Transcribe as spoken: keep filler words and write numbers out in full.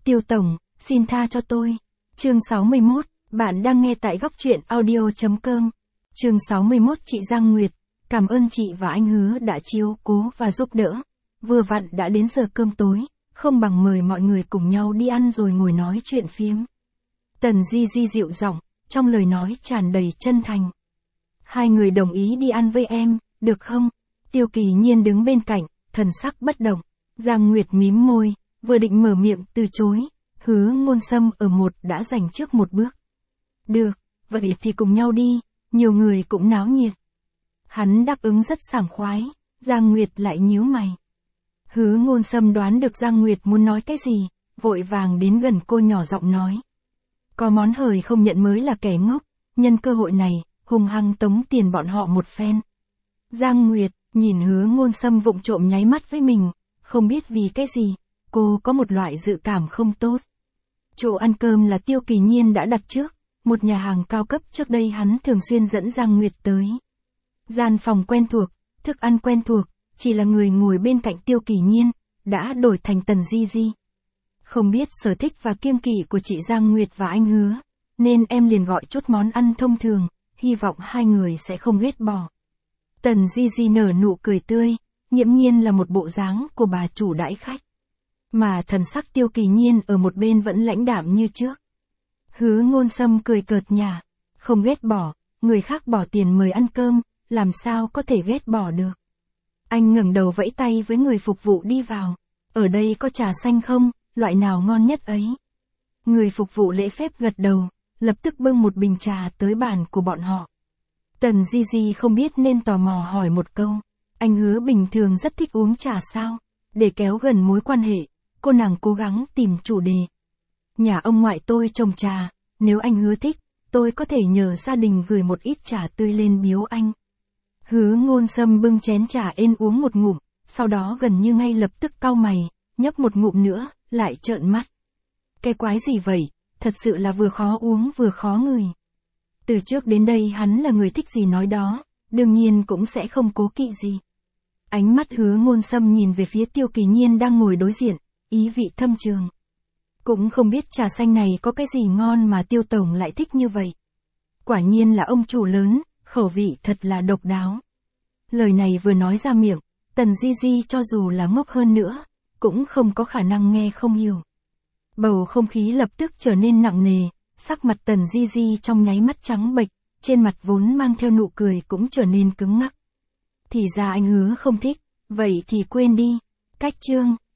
Tiêu Tổng, xin tha cho tôi. Chương sáu mươi mốt, bạn đang nghe tại góc truyện audio.com. Chương sáu mươi mốt. Chị Giang Nguyệt, cảm ơn chị và anh Hứa đã chiếu cố và giúp đỡ. Vừa vặn đã đến giờ cơm tối, không bằng mời mọi người cùng nhau đi ăn rồi ngồi nói chuyện phiếm. Tần Di Di dịu giọng, trong lời nói tràn đầy chân thành. Hai người đồng ý đi ăn với em, được không? Tiêu Kỳ Nhiên đứng bên cạnh, thần sắc bất động. Giang Nguyệt mím môi, vừa định mở miệng từ chối, Hứa Ngôn Sâm ở một đã giành trước một bước. Được, vậy thì cùng nhau đi, nhiều người cũng náo nhiệt. Hắn đáp ứng rất sảng khoái, Giang Nguyệt lại nhíu mày. Hứa Ngôn Sâm đoán được Giang Nguyệt muốn nói cái gì, vội vàng đến gần cô nhỏ giọng nói. Có món hời không nhận mới là kẻ ngốc, nhân cơ hội này, hung hăng tống tiền bọn họ một phen. Giang Nguyệt, nhìn Hứa Ngôn Sâm vụng trộm nháy mắt với mình, không biết vì cái gì, cô có một loại dự cảm không tốt. Chỗ ăn cơm là Tiêu Kỳ Nhiên đã đặt trước, một nhà hàng cao cấp trước đây hắn thường xuyên dẫn Giang Nguyệt tới. Gian phòng quen thuộc, thức ăn quen thuộc, chỉ là người ngồi bên cạnh Tiêu Kỳ Nhiên, đã đổi thành Tần Di Di. Không biết sở thích và kiêng kỵ của chị Giang Nguyệt và anh Hứa, nên em liền gọi chút món ăn thông thường, hy vọng hai người sẽ không ghét bỏ. Tần Di Di nở nụ cười tươi, nghiễm nhiên là một bộ dáng của bà chủ đãi khách. Mà thần sắc Tiêu Kỳ Nhiên ở một bên vẫn lãnh đạm như trước. Hứa Ngôn Sâm cười cợt nhả, không ghét bỏ, người khác bỏ tiền mời ăn cơm, làm sao có thể ghét bỏ được. Anh ngẩng đầu vẫy tay với người phục vụ đi vào, ở đây có trà xanh không, loại nào ngon nhất ấy. Người phục vụ lễ phép gật đầu, lập tức bưng một bình trà tới bàn của bọn họ. Tần Di Di không biết nên tò mò hỏi một câu, anh Hứa bình thường rất thích uống trà sao? Để kéo gần mối quan hệ, cô nàng cố gắng tìm chủ đề. Nhà ông ngoại tôi trồng trà, nếu anh Hứa thích, tôi có thể nhờ gia đình gửi một ít trà tươi lên biếu anh. Hứa Ngôn Sâm bưng chén trà ên uống một ngụm, sau đó gần như ngay lập tức cau mày, nhấp một ngụm nữa, lại trợn mắt. Cái quái gì vậy, thật sự là vừa khó uống vừa khó ngửi. Từ trước đến đây hắn là người thích gì nói đó, đương nhiên cũng sẽ không cố kỵ gì. Ánh mắt Hứa Ngôn Sâm nhìn về phía Tiêu Kỳ Nhiên đang ngồi đối diện, ý vị thâm trường. Cũng không biết trà xanh này có cái gì ngon mà Tiêu Tổng lại thích như vậy. Quả nhiên là ông chủ lớn, khẩu vị thật là độc đáo. Lời này vừa nói ra miệng, Tần Di Di cho dù là ngốc hơn nữa, cũng không có khả năng nghe không hiểu. Bầu không khí lập tức trở nên nặng nề, sắc mặt Tần Di Di trong nháy mắt trắng bệch, trên mặt vốn mang theo nụ cười cũng trở nên cứng ngắc. Thì ra anh Hứa không thích, vậy thì quên đi. Cách chương